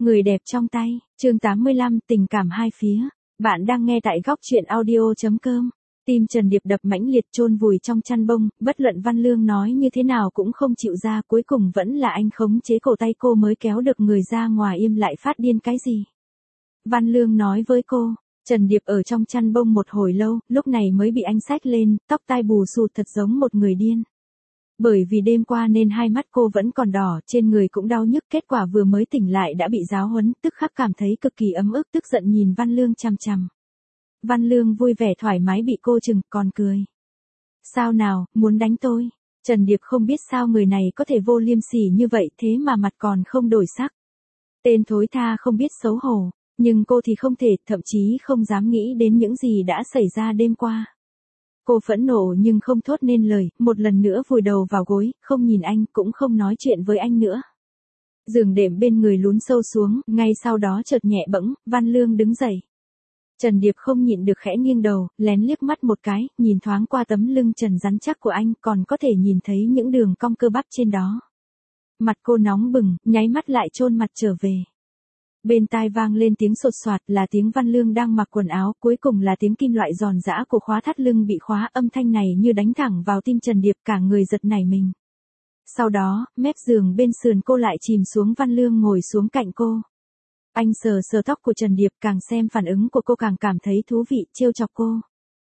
Người đẹp trong tay, chương 85, tình cảm hai phía. Bạn đang nghe tại góc truyện audio.com. Tim Trần Điệp đập mãnh liệt chôn vùi trong chăn bông, bất luận Văn Lương nói như thế nào cũng không chịu ra, cuối cùng vẫn là anh khống chế cổ tay cô mới kéo được người ra ngoài. Im lại, phát điên cái gì? Văn Lương nói với cô. Trần Điệp ở trong chăn bông một hồi lâu, lúc này mới bị anh xách lên, tóc tai bù xù thật giống một người điên. Bởi vì đêm qua nên hai mắt cô vẫn còn đỏ, trên người cũng đau nhức, kết quả vừa mới tỉnh lại đã bị giáo huấn, tức khắc cảm thấy cực kỳ ấm ức, tức giận nhìn Văn Lương chằm chằm. Văn Lương vui vẻ thoải mái bị cô chừng, còn cười. Sao nào, muốn đánh tôi? Trần Điệp không biết sao người này có thể vô liêm sỉ như vậy, thế mà mặt còn không đổi sắc. Tên thối tha không biết xấu hổ, nhưng cô thì không thể, thậm chí không dám nghĩ đến những gì đã xảy ra đêm qua. Cô phẫn nộ nhưng không thốt nên lời, một lần nữa vùi đầu vào gối, không nhìn anh, cũng không nói chuyện với anh nữa. Giường đệm bên người lún sâu xuống, ngay sau đó chợt nhẹ bẫng, Văn Lương đứng dậy. Trần Điệp không nhịn được khẽ nghiêng đầu, lén liếc mắt một cái, nhìn thoáng qua tấm lưng trần rắn chắc của anh, còn có thể nhìn thấy những đường cong cơ bắp trên đó. Mặt cô nóng bừng, nháy mắt lại chôn mặt trở về. Bên tai vang lên tiếng sột soạt, là tiếng Văn Lương đang mặc quần áo, cuối cùng là tiếng kim loại giòn giã của khóa thắt lưng bị khóa, âm thanh này như đánh thẳng vào tim Trần Điệp, cả người giật nảy mình. Sau đó, mép giường bên sườn cô lại chìm xuống, Văn Lương ngồi xuống cạnh cô. Anh sờ sờ tóc của Trần Điệp, càng xem phản ứng của cô càng cảm thấy thú vị, trêu chọc cô.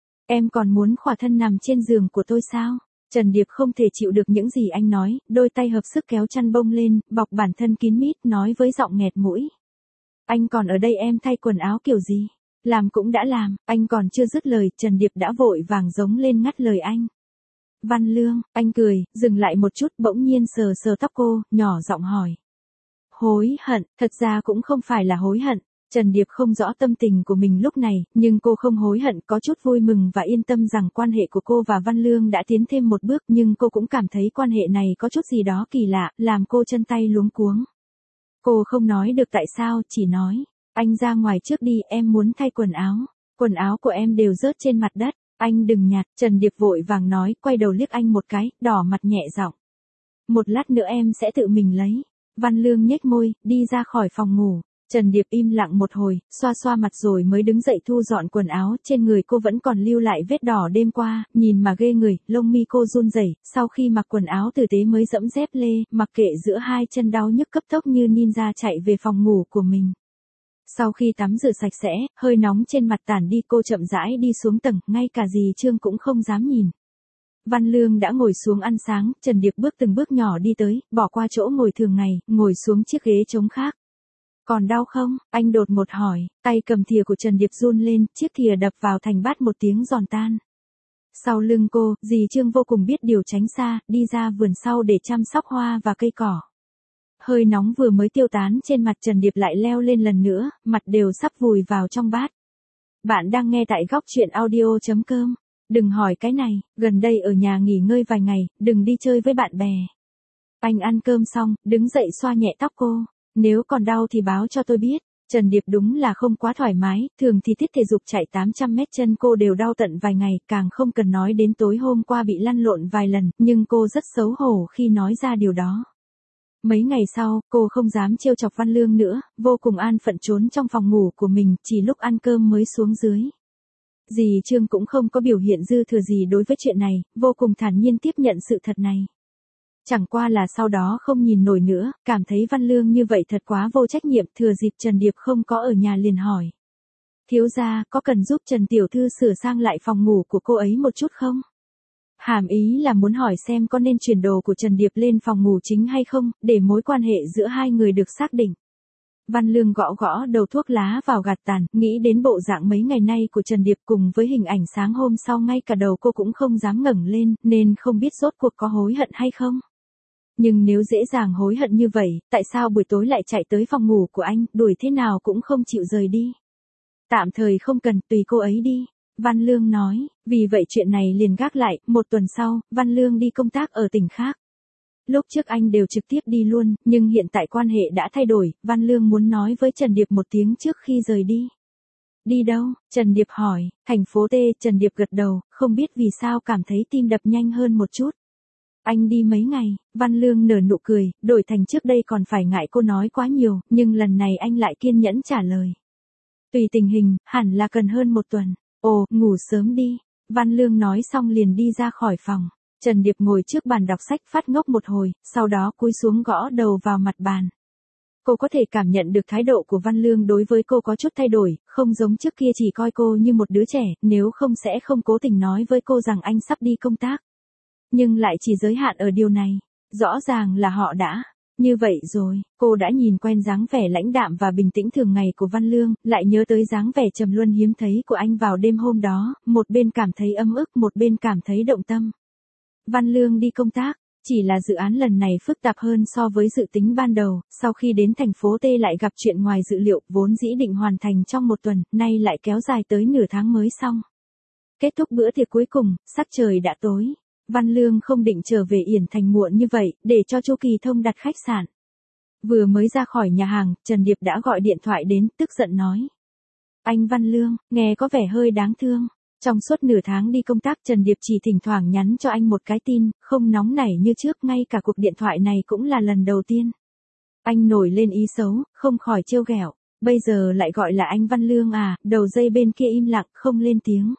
Em còn muốn khỏa thân nằm trên giường của tôi sao? Trần Điệp không thể chịu được những gì anh nói, đôi tay hợp sức kéo chăn bông lên, bọc bản thân kín mít, nói với giọng nghẹt mũi. Anh còn ở đây, em thay quần áo kiểu gì? Làm cũng đã làm, anh còn chưa dứt lời, Trần Điệp đã vội vàng giống lên ngắt lời anh. Văn Lương, anh cười, dừng lại một chút, bỗng nhiên sờ sờ tóc cô, nhỏ giọng hỏi. Hối hận, thật ra cũng không phải là hối hận. Trần Điệp không rõ tâm tình của mình lúc này, nhưng cô không hối hận, có chút vui mừng và yên tâm rằng quan hệ của cô và Văn Lương đã tiến thêm một bước, nhưng cô cũng cảm thấy quan hệ này có chút gì đó kỳ lạ, làm cô chân tay luống cuống. Cô không nói được tại sao, chỉ nói, anh ra ngoài trước đi, em muốn thay quần áo của em đều rớt trên mặt đất, anh đừng nhặt. Trần Điệp vội vàng nói, quay đầu liếc anh một cái, đỏ mặt nhẹ giọng. Một lát nữa em sẽ tự mình lấy. Văn Lương nhếch môi, đi ra khỏi phòng ngủ. Trần Điệp im lặng một hồi, xoa xoa mặt rồi mới đứng dậy thu dọn quần áo, trên người cô vẫn còn lưu lại vết đỏ đêm qua, nhìn mà ghê người, lông mi cô run rẩy, sau khi mặc quần áo tử tế mới dẫm dép lê, mặc kệ giữa hai chân đau nhức cấp tốc như ninja chạy về phòng ngủ của mình. Sau khi tắm rửa sạch sẽ, hơi nóng trên mặt tản đi, cô chậm rãi đi xuống tầng, ngay cả dì Trương cũng không dám nhìn. Văn Lương đã ngồi xuống ăn sáng, Trần Điệp bước từng bước nhỏ đi tới, bỏ qua chỗ ngồi thường ngày, ngồi xuống chiếc ghế trống khác. Còn đau không? Anh đột ngột hỏi, tay cầm thìa của Trần Điệp run lên, chiếc thìa đập vào thành bát một tiếng giòn tan. Sau lưng cô, dì Trương vô cùng biết điều tránh xa, đi ra vườn sau để chăm sóc hoa và cây cỏ. Hơi nóng vừa mới tiêu tán trên mặt Trần Điệp lại leo lên lần nữa, mặt đều sắp vùi vào trong bát. Bạn đang nghe tại góc truyện audio.com. Đừng hỏi cái này, gần đây ở nhà nghỉ ngơi vài ngày, đừng đi chơi với bạn bè. Anh ăn cơm xong, đứng dậy xoa nhẹ tóc cô. Nếu còn đau thì báo cho tôi biết. Trần Điệp đúng là không quá thoải mái, thường thì tiết thể dục chạy 800 mét chân cô đều đau tận vài ngày, càng không cần nói đến tối hôm qua bị lăn lộn vài lần, nhưng cô rất xấu hổ khi nói ra điều đó. Mấy ngày sau, cô không dám trêu chọc Văn Lương nữa, vô cùng an phận trốn trong phòng ngủ của mình, chỉ lúc ăn cơm mới xuống dưới. Dì Trương cũng không có biểu hiện dư thừa gì đối với chuyện này, vô cùng thản nhiên tiếp nhận sự thật này. Chẳng qua là sau đó không nhìn nổi nữa, cảm thấy Văn Lương như vậy thật quá vô trách nhiệm, thừa dịp Trần Điệp không có ở nhà liền hỏi. Thiếu gia, có cần giúp Trần Tiểu Thư sửa sang lại phòng ngủ của cô ấy một chút không? Hàm ý là muốn hỏi xem có nên chuyển đồ của Trần Điệp lên phòng ngủ chính hay không, để mối quan hệ giữa hai người được xác định. Văn Lương gõ gõ đầu thuốc lá vào gạt tàn, nghĩ đến bộ dạng mấy ngày nay của Trần Điệp cùng với hình ảnh sáng hôm sau ngay cả đầu cô cũng không dám ngẩng lên, nên không biết rốt cuộc có hối hận hay không. Nhưng nếu dễ dàng hối hận như vậy, tại sao buổi tối lại chạy tới phòng ngủ của anh, đuổi thế nào cũng không chịu rời đi. Tạm thời không cần, tùy cô ấy đi. Văn Lương nói, vì vậy chuyện này liền gác lại, một tuần sau, Văn Lương đi công tác ở tỉnh khác. Lúc trước anh đều trực tiếp đi luôn, nhưng hiện tại quan hệ đã thay đổi, Văn Lương muốn nói với Trần Điệp một tiếng trước khi rời đi. Đi đâu? Trần Điệp hỏi. Thành phố T. Trần Điệp gật đầu, không biết vì sao cảm thấy tim đập nhanh hơn một chút. Anh đi mấy ngày, Văn Lương nở nụ cười, đổi thành trước đây còn phải ngại cô nói quá nhiều, nhưng lần này anh lại kiên nhẫn trả lời. Tùy tình hình, hẳn là cần hơn 1 tuần. Ồ, ngủ sớm đi. Văn Lương nói xong liền đi ra khỏi phòng. Trần Điệp ngồi trước bàn đọc sách phát ngốc một hồi, sau đó cúi xuống gõ đầu vào mặt bàn. Cô có thể cảm nhận được thái độ của Văn Lương đối với cô có chút thay đổi, không giống trước kia chỉ coi cô như một đứa trẻ, nếu không sẽ không cố tình nói với cô rằng anh sắp đi công tác. Nhưng lại chỉ giới hạn ở điều này. Rõ ràng là họ đã như vậy rồi. Cô đã nhìn quen dáng vẻ lãnh đạm và bình tĩnh thường ngày của Văn Lương, lại nhớ tới dáng vẻ trầm luân hiếm thấy của anh vào đêm hôm đó, một bên cảm thấy ấm ức, một bên cảm thấy động tâm. Văn Lương đi công tác, chỉ là dự án lần này phức tạp hơn so với dự tính ban đầu, sau khi đến thành phố T lại gặp chuyện ngoài dự liệu, vốn dĩ định hoàn thành trong 1 tuần, nay lại kéo dài tới nửa tháng mới xong. Kết thúc bữa tiệc cuối cùng, sắc trời đã tối. Văn Lương không định trở về Yển Thành muộn như vậy, để cho Chu Kỳ Thông đặt khách sạn. Vừa mới ra khỏi nhà hàng, Trần Điệp đã gọi điện thoại đến, tức giận nói. Anh Văn Lương, nghe có vẻ hơi đáng thương. Trong suốt nửa tháng đi công tác, Trần Điệp chỉ thỉnh thoảng nhắn cho anh một cái tin, không nóng nảy như trước, ngay cả cuộc điện thoại này cũng là lần đầu tiên. Anh nổi lên ý xấu, không khỏi trêu ghẹo. Bây giờ lại gọi là anh Văn Lương à, đầu dây bên kia im lặng, không lên tiếng.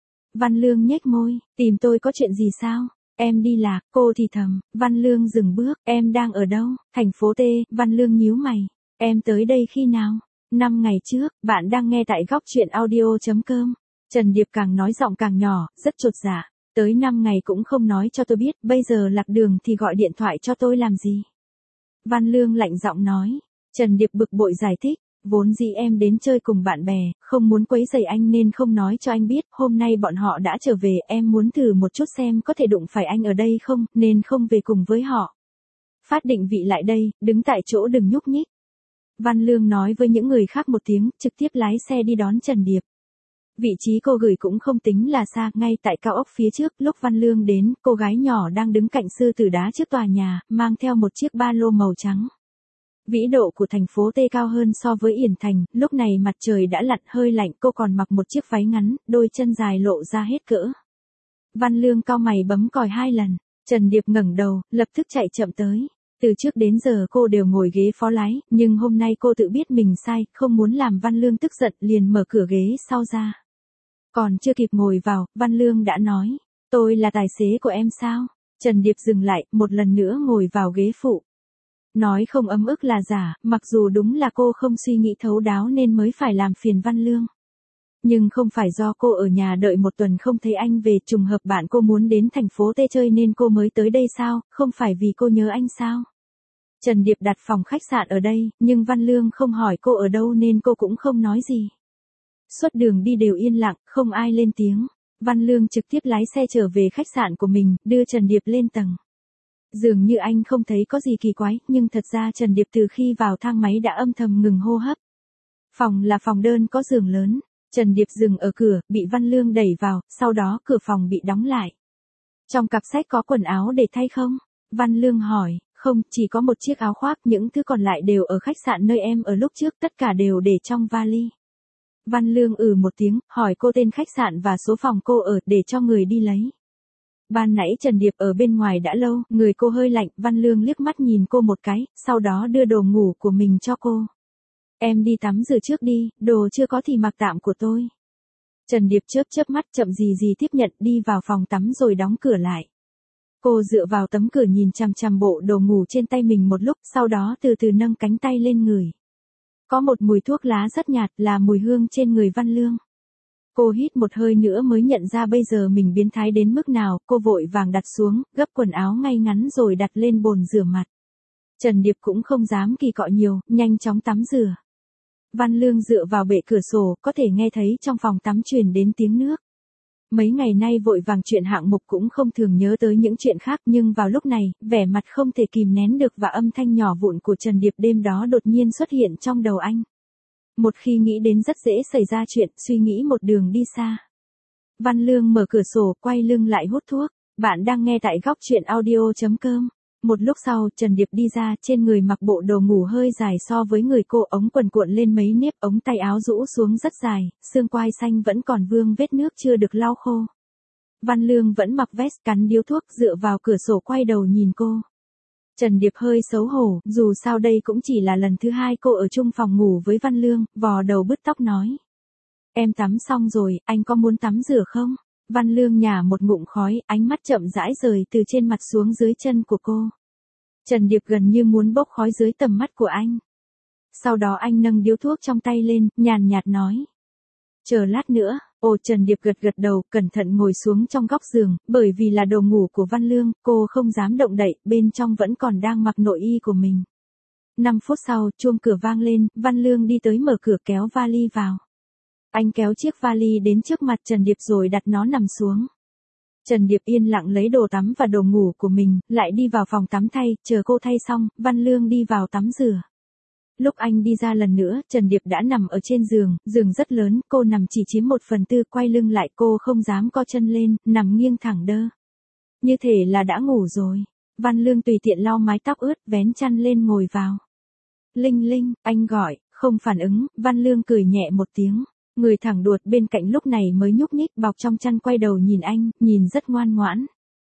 Văn Lương nhếch môi, tìm tôi có chuyện gì sao? Em đi lạc, cô thì thầm. Văn Lương dừng bước, em đang ở đâu? Thành phố T. Văn Lương nhíu mày. Em tới đây khi nào? 5 ngày trước. Bạn đang nghe tại góc truyện audio.com. Trần Điệp càng nói giọng càng nhỏ, rất chột dạ. Tới 5 ngày cũng không nói cho tôi biết, bây giờ lạc đường thì gọi điện thoại cho tôi làm gì? Văn Lương lạnh giọng nói. Trần Điệp bực bội giải thích. Vốn dĩ em đến chơi cùng bạn bè, không muốn quấy rầy anh nên không nói cho anh biết, hôm nay bọn họ đã trở về, em muốn thử một chút xem có thể đụng phải anh ở đây không, nên không về cùng với họ. Phát định vị lại đây, đứng tại chỗ đừng nhúc nhích. Văn Lương nói với những người khác một tiếng, trực tiếp lái xe đi đón Trần Điệp. Vị trí cô gửi cũng không tính là xa, ngay tại cao ốc phía trước, lúc Văn Lương đến, cô gái nhỏ đang đứng cạnh sư tử đá trước tòa nhà, mang theo một chiếc ba lô màu trắng. Vĩ độ của thành phố T cao hơn so với Yển Thành, lúc này mặt trời đã lặn hơi lạnh, cô còn mặc một chiếc váy ngắn, đôi chân dài lộ ra hết cỡ. Văn Lương cau mày bấm còi 2 lần, Trần Điệp ngẩng đầu, lập tức chạy chậm tới. Từ trước đến giờ cô đều ngồi ghế phó lái, nhưng hôm nay cô tự biết mình sai, không muốn làm Văn Lương tức giận, liền mở cửa ghế sau ra. Còn chưa kịp ngồi vào, Văn Lương đã nói, tôi là tài xế của em sao? Trần Điệp dừng lại, một lần nữa ngồi vào ghế phụ. Nói không ấm ức là giả, mặc dù đúng là cô không suy nghĩ thấu đáo nên mới phải làm phiền Văn Lương. Nhưng không phải do cô ở nhà đợi 1 tuần không thấy anh về, trùng hợp bạn cô muốn đến thành phố T chơi nên cô mới tới đây sao, không phải vì cô nhớ anh sao? Trần Điệp đặt phòng khách sạn ở đây, nhưng Văn Lương không hỏi cô ở đâu nên cô cũng không nói gì. Suốt đường đi đều yên lặng, không ai lên tiếng. Văn Lương trực tiếp lái xe trở về khách sạn của mình, đưa Trần Điệp lên tầng. Dường như anh không thấy có gì kỳ quái, nhưng thật ra Trần Điệp từ khi vào thang máy đã âm thầm ngừng hô hấp. Phòng là phòng đơn có giường lớn. Trần Điệp dừng ở cửa, bị Văn Lương đẩy vào, sau đó cửa phòng bị đóng lại. Trong cặp sách có quần áo để thay không? Văn Lương hỏi. Không, chỉ có một chiếc áo khoác, những thứ còn lại đều ở khách sạn nơi em ở lúc trước, tất cả đều để trong vali. Văn Lương một tiếng, hỏi cô tên khách sạn và số phòng cô ở, để cho người đi lấy. Ban nãy Trần Điệp ở bên ngoài đã lâu, người cô hơi lạnh, Văn Lương liếc mắt nhìn cô một cái, sau đó đưa đồ ngủ của mình cho cô. Em đi tắm rửa trước đi, đồ chưa có thì mặc tạm của tôi. Trần Điệp chớp mắt chậm gì gì tiếp nhận, đi vào phòng tắm rồi đóng cửa lại. Cô dựa vào tấm cửa nhìn chằm chằm bộ đồ ngủ trên tay mình một lúc, sau đó từ từ nâng cánh tay lên ngửi. Có một mùi thuốc lá rất nhạt, là mùi hương trên người Văn Lương. Cô hít một hơi nữa mới nhận ra bây giờ mình biến thái đến mức nào, cô vội vàng đặt xuống, gấp quần áo ngay ngắn rồi đặt lên bồn rửa mặt. Trần Điệp cũng không dám kỳ cọ nhiều, nhanh chóng tắm rửa. Văn Lương dựa vào bệ cửa sổ, có thể nghe thấy trong phòng tắm truyền đến tiếng nước. Mấy ngày nay vội vàng chuyện hạng mục cũng không thường nhớ tới những chuyện khác, nhưng vào lúc này, vẻ mặt không thể kìm nén được và âm thanh nhỏ vụn của Trần Điệp đêm đó đột nhiên xuất hiện trong đầu anh. Một khi nghĩ đến rất dễ xảy ra chuyện, suy nghĩ một đường đi xa. Văn Lương mở cửa sổ, quay lưng lại hút thuốc. Bạn đang nghe tại góc truyện audio.com. Một lúc sau, Trần Điệp đi ra, trên người mặc bộ đồ ngủ hơi dài so với người cô, ống quần cuộn lên mấy nếp, ống tay áo rũ xuống rất dài, xương quai xanh vẫn còn vương vết nước chưa được lau khô. Văn Lương vẫn mặc vest cắn điếu thuốc dựa vào cửa sổ quay đầu nhìn cô. Trần Điệp hơi xấu hổ, dù sao đây cũng chỉ là lần thứ 2 cô ở chung phòng ngủ với Văn Lương, vò đầu bứt tóc nói. Em tắm xong rồi, anh có muốn tắm rửa không? Văn Lương nhả một ngụm khói, ánh mắt chậm rãi rời từ trên mặt xuống dưới chân của cô. Trần Điệp gần như muốn bốc khói dưới tầm mắt của anh. Sau đó anh nâng điếu thuốc trong tay lên, nhàn nhạt nói. Chờ lát nữa. Trần Điệp gật gật đầu, cẩn thận ngồi xuống trong góc giường, bởi vì là đồ ngủ của Văn Lương, cô không dám động đậy, bên trong vẫn còn đang mặc nội y của mình. 5 phút sau, chuông cửa vang lên, Văn Lương đi tới mở cửa kéo vali vào. Anh kéo chiếc vali đến trước mặt Trần Điệp rồi đặt nó nằm xuống. Trần Điệp yên lặng lấy đồ tắm và đồ ngủ của mình, lại đi vào phòng tắm thay, chờ cô thay xong, Văn Lương đi vào tắm rửa. Lúc anh đi ra lần nữa, Trần Điệp đã nằm ở trên giường, giường rất lớn, cô nằm chỉ chiếm 1/4, quay lưng lại cô không dám co chân lên, nằm nghiêng thẳng đơ. Như thể là đã ngủ rồi. Văn Lương tùy tiện lau mái tóc ướt, vén chăn lên ngồi vào. Linh Linh, anh gọi, không phản ứng, Văn Lương cười nhẹ một tiếng. Người thẳng đuột bên cạnh lúc này mới nhúc nhích bọc trong chăn quay đầu nhìn anh, nhìn rất ngoan ngoãn.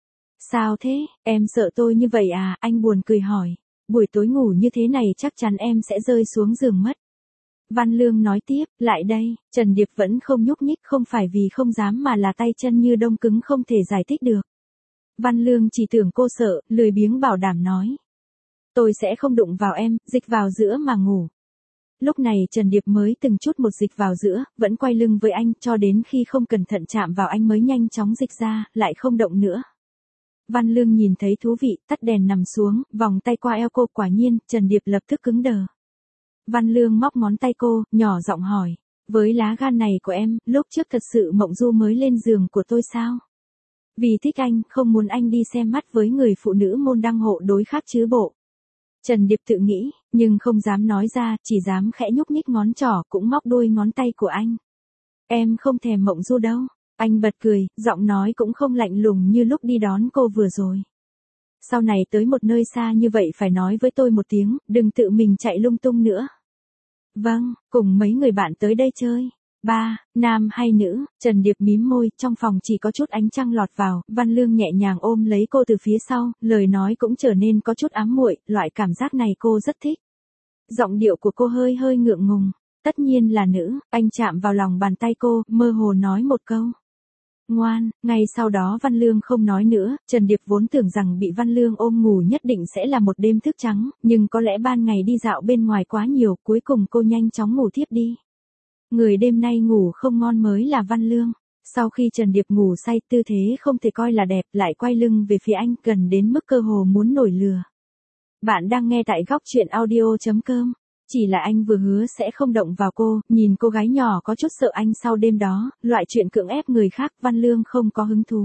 Sao thế, em sợ tôi như vậy à, anh buồn cười hỏi. Buổi tối ngủ như thế này chắc chắn em sẽ rơi xuống giường mất. Văn Lương nói tiếp, lại đây, Trần Điệp vẫn không nhúc nhích, không phải vì không dám mà là tay chân như đông cứng không thể giải thích được. Văn Lương chỉ tưởng cô sợ, lười biếng bảo đảm nói. Tôi sẽ không đụng vào em, dịch vào giữa mà ngủ. Lúc này Trần Điệp mới từng chút một dịch vào giữa, vẫn quay lưng với anh, cho đến khi không cẩn thận chạm vào anh mới nhanh chóng dịch ra, lại không động nữa. Văn Lương nhìn thấy thú vị, tắt đèn nằm xuống, vòng tay qua eo cô, quả nhiên, Trần Điệp lập tức cứng đờ. Văn Lương móc ngón tay cô, nhỏ giọng hỏi, với lá gan này của em, lúc trước thật sự mộng du mới lên giường của tôi sao? Vì thích anh, không muốn anh đi xem mắt với người phụ nữ môn đăng hộ đối khác chứ bộ. Trần Điệp tự nghĩ, nhưng không dám nói ra, chỉ dám khẽ nhúc nhích ngón trỏ cũng móc đuôi ngón tay của anh. Em không thèm mộng du đâu. Anh bật cười, giọng nói cũng không lạnh lùng như lúc đi đón cô vừa rồi. Sau này tới một nơi xa như vậy phải nói với tôi một tiếng, đừng tự mình chạy lung tung nữa. Vâng, cùng mấy người bạn tới đây chơi. Ba, nam hay nữ, Trần Điệp mím môi, trong phòng chỉ có chút ánh trăng lọt vào, Văn Lương nhẹ nhàng ôm lấy cô từ phía sau, lời nói cũng trở nên có chút ám muội, loại cảm giác này cô rất thích. Giọng điệu của cô hơi hơi ngượng ngùng, tất nhiên là nữ, anh chạm vào lòng bàn tay cô, mơ hồ nói một câu. Ngoan, ngay sau đó Văn Lương không nói nữa, Trần Điệp vốn tưởng rằng bị Văn Lương ôm ngủ nhất định sẽ là một đêm thức trắng, nhưng có lẽ ban ngày đi dạo bên ngoài quá nhiều, cuối cùng cô nhanh chóng ngủ thiếp đi. Người đêm nay ngủ không ngon mới là Văn Lương. Sau khi Trần Điệp ngủ say, tư thế không thể coi là đẹp, lại quay lưng về phía anh, gần đến mức cơ hồ muốn nổi lửa. Bạn đang nghe tại góc truyện audio.com. Chỉ là anh vừa hứa sẽ không động vào cô, nhìn cô gái nhỏ có chút sợ anh sau đêm đó, loại chuyện cưỡng ép người khác Văn Lương không có hứng thú.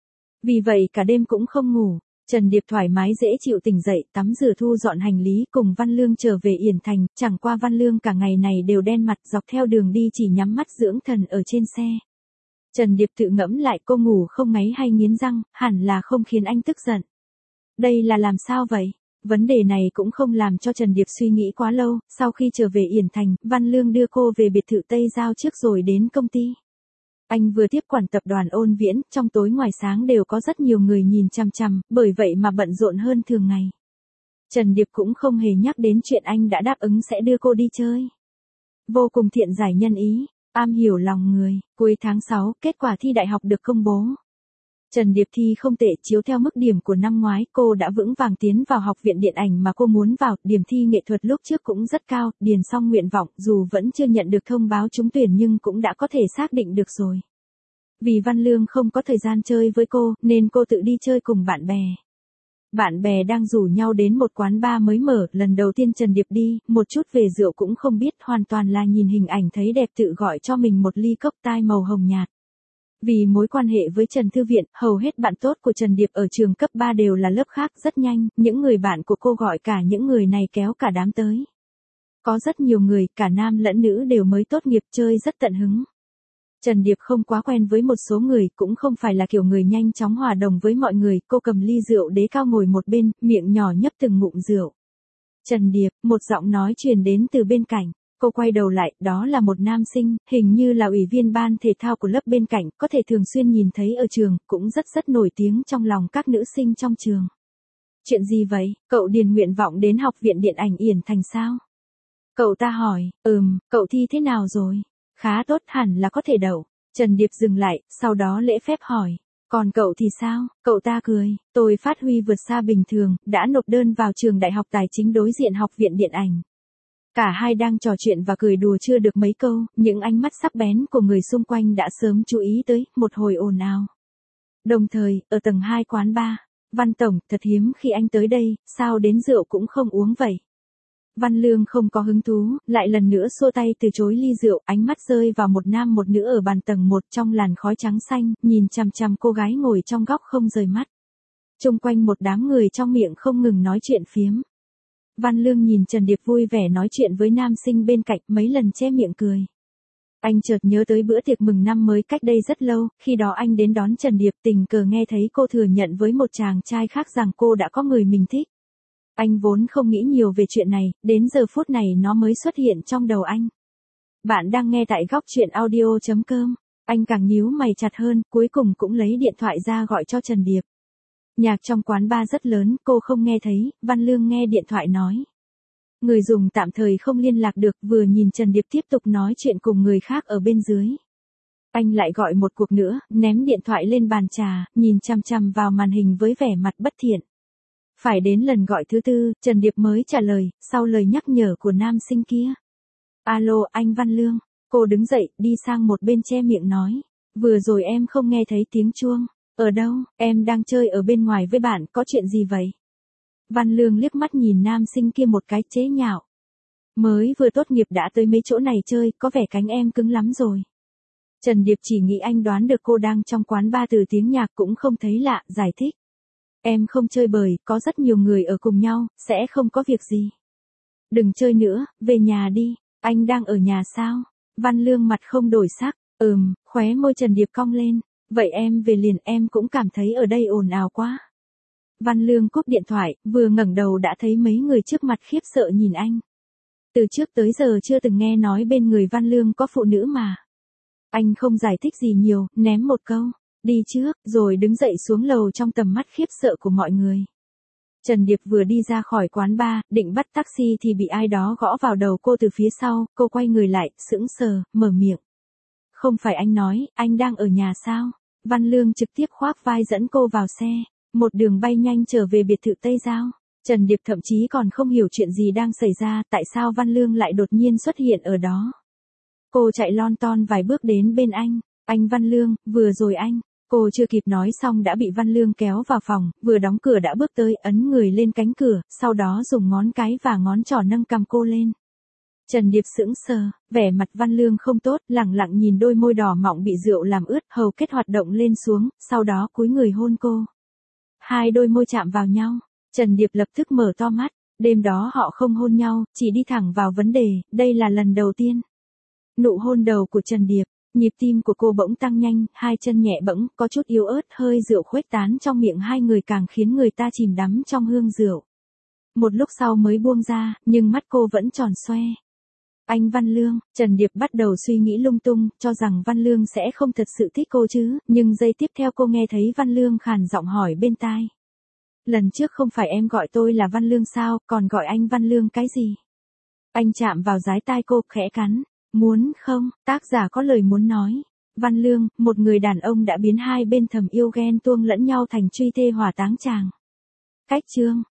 Vì vậy cả đêm cũng không ngủ, Trần Điệp thoải mái dễ chịu tỉnh dậy, tắm rửa thu dọn hành lý cùng Văn Lương trở về Yển Thành, chẳng qua Văn Lương cả ngày này đều đen mặt, dọc theo đường đi chỉ nhắm mắt dưỡng thần ở trên xe. Trần Điệp tự ngẫm lại, cô ngủ không ngáy hay nghiến răng, hẳn là không khiến anh tức giận. Đây là làm sao vậy? Vấn đề này cũng không làm cho Trần Điệp suy nghĩ quá lâu, sau khi trở về Yển Thành, Văn Lương đưa cô về biệt thự Tây Giao trước rồi đến công ty. Anh vừa tiếp quản tập đoàn Ôn Viễn, trong tối ngoài sáng đều có rất nhiều người nhìn chằm chằm, bởi vậy mà bận rộn hơn thường ngày. Trần Điệp cũng không hề nhắc đến chuyện anh đã đáp ứng sẽ đưa cô đi chơi. Vô cùng thiện giải nhân ý, am hiểu lòng người. Cuối tháng 6, kết quả thi đại học được công bố. Trần Điệp thi không tệ, chiếu theo mức điểm của năm ngoái, cô đã vững vàng tiến vào học viện điện ảnh mà cô muốn vào, điểm thi nghệ thuật lúc trước cũng rất cao, điền xong nguyện vọng, dù vẫn chưa nhận được thông báo trúng tuyển nhưng cũng đã có thể xác định được rồi. Vì Văn Lương không có thời gian chơi với cô, nên cô tự đi chơi cùng bạn bè. Bạn bè đang rủ nhau đến một quán bar mới mở, lần đầu tiên Trần Điệp đi, một chút về rượu cũng không biết, hoàn toàn là nhìn hình ảnh thấy đẹp tự gọi cho mình một ly cốc tai màu hồng nhạt. Vì mối quan hệ với Trần Thư Viện, hầu hết bạn tốt của Trần Điệp ở trường cấp 3 đều là lớp khác, rất nhanh, những người bạn của cô gọi cả những người này kéo cả đám tới. Có rất nhiều người, cả nam lẫn nữ đều mới tốt nghiệp, chơi rất tận hứng. Trần Điệp không quá quen với một số người, cũng không phải là kiểu người nhanh chóng hòa đồng với mọi người, cô cầm ly rượu đế cao ngồi một bên, miệng nhỏ nhấp từng ngụm rượu. Trần Điệp, một giọng nói truyền đến từ bên cạnh. Cô quay đầu lại, đó là một nam sinh, hình như là ủy viên ban thể thao của lớp bên cạnh, có thể thường xuyên nhìn thấy ở trường, cũng rất nổi tiếng trong lòng các nữ sinh trong trường. Chuyện gì vậy, cậu điền nguyện vọng đến học viện điện ảnh Yển Thành sao? Cậu ta hỏi, cậu thi thế nào rồi? Khá tốt, hẳn là có thể đậu. Trần Điệp dừng lại, sau đó lễ phép hỏi. Còn cậu thì sao? Cậu ta cười, tôi phát huy vượt xa bình thường, đã nộp đơn vào trường Đại học Tài chính đối diện học viện điện ảnh. Cả hai đang trò chuyện và cười đùa chưa được mấy câu, những ánh mắt sắc bén của người xung quanh đã sớm chú ý tới, một hồi ồn ào. Đồng thời, ở tầng 2 quán bar, Văn Tổng, thật hiếm khi anh tới đây, sao đến rượu cũng không uống vậy? Văn Lương không có hứng thú, lại lần nữa xua tay từ chối ly rượu, ánh mắt rơi vào một nam một nữ ở bàn tầng 1 trong làn khói trắng xanh, nhìn chằm chằm cô gái ngồi trong góc không rời mắt. Chung quanh một đám người trong miệng không ngừng nói chuyện phiếm. Văn Lương nhìn Trần Điệp vui vẻ nói chuyện với nam sinh bên cạnh, mấy lần che miệng cười. Anh chợt nhớ tới bữa tiệc mừng năm mới cách đây rất lâu, khi đó anh đến đón Trần Điệp, tình cờ nghe thấy cô thừa nhận với một chàng trai khác rằng cô đã có người mình thích. Anh vốn không nghĩ nhiều về chuyện này, đến giờ phút này nó mới xuất hiện trong đầu anh. Bạn đang nghe tại góc truyện audio.com. Anh càng nhíu mày chặt hơn, cuối cùng cũng lấy điện thoại ra gọi cho Trần Điệp. Nhạc trong quán bar rất lớn, cô không nghe thấy, Văn Lương nghe điện thoại nói. Người dùng tạm thời không liên lạc được, vừa nhìn Trần Điệp tiếp tục nói chuyện cùng người khác ở bên dưới. Anh lại gọi một cuộc nữa, ném điện thoại lên bàn trà, nhìn chằm chằm vào màn hình với vẻ mặt bất thiện. Phải đến lần gọi thứ tư, Trần Điệp mới trả lời, sau lời nhắc nhở của nam sinh kia. Alo, anh Văn Lương. Cô đứng dậy, đi sang một bên che miệng nói. Vừa rồi em không nghe thấy tiếng chuông. Ở đâu, em đang chơi ở bên ngoài với bạn, có chuyện gì vậy? Văn Lương liếc mắt nhìn nam sinh kia một cái chế nhạo. Mới vừa tốt nghiệp đã tới mấy chỗ này chơi, có vẻ cánh em cứng lắm rồi. Trần Điệp chỉ nghĩ anh đoán được cô đang trong quán bar từ tiếng nhạc cũng không thấy lạ, giải thích. Em không chơi bời, có rất nhiều người ở cùng nhau, sẽ không có việc gì. Đừng chơi nữa, về nhà đi, anh đang ở nhà sao? Văn Lương mặt không đổi sắc, khóe môi Trần Điệp cong lên. Vậy em về liền, em cũng cảm thấy ở đây ồn ào quá. Văn Lương cúp điện thoại, vừa ngẩng đầu đã thấy mấy người trước mặt khiếp sợ nhìn anh. Từ trước tới giờ chưa từng nghe nói bên người Văn Lương có phụ nữ mà. Anh không giải thích gì nhiều, ném một câu. Đi trước, rồi đứng dậy xuống lầu trong tầm mắt khiếp sợ của mọi người. Trần Điệp vừa đi ra khỏi quán bar, định bắt taxi thì bị ai đó gõ vào đầu cô từ phía sau, cô quay người lại, sững sờ, mở miệng. Không phải anh nói, anh đang ở nhà sao? Văn Lương trực tiếp khoác vai dẫn cô vào xe, một đường bay nhanh trở về biệt thự Tây Giao. Trần Điệp thậm chí còn không hiểu chuyện gì đang xảy ra, tại sao Văn Lương lại đột nhiên xuất hiện ở đó. Cô chạy lon ton vài bước đến bên anh Văn Lương, vừa rồi anh. Cô chưa kịp nói xong đã bị Văn Lương kéo vào phòng, vừa đóng cửa đã bước tới, ấn người lên cánh cửa, sau đó dùng ngón cái và ngón trỏ nâng cằm cô lên. Trần Điệp sững sờ, vẻ mặt Văn Lương không tốt, lẳng lặng nhìn đôi môi đỏ mọng bị rượu làm ướt, hầu kết hoạt động lên xuống, sau đó cúi người hôn cô. Hai đôi môi chạm vào nhau, Trần Điệp lập tức mở to mắt, đêm đó họ không hôn nhau, chỉ đi thẳng vào vấn đề, đây là lần đầu tiên. Nụ hôn đầu của Trần Điệp, nhịp tim của cô bỗng tăng nhanh, hai chân nhẹ bẫng, có chút yếu ớt, hơi rượu khuếch tán trong miệng hai người càng khiến người ta chìm đắm trong hương rượu. Một lúc sau mới buông ra, nhưng mắt cô vẫn tròn xoe. Anh Văn Lương, Trần Điệp bắt đầu suy nghĩ lung tung, cho rằng Văn Lương sẽ không thật sự thích cô chứ, nhưng giây tiếp theo cô nghe thấy Văn Lương khàn giọng hỏi bên tai. Lần trước không phải em gọi tôi là Văn Lương sao, còn gọi anh Văn Lương cái gì? Anh chạm vào dái tai cô, khẽ cắn. Muốn không, tác giả có lời muốn nói. Văn Lương, một người đàn ông đã biến hai bên thầm yêu ghen tuông lẫn nhau thành truy thê hỏa táng chàng. Cách chương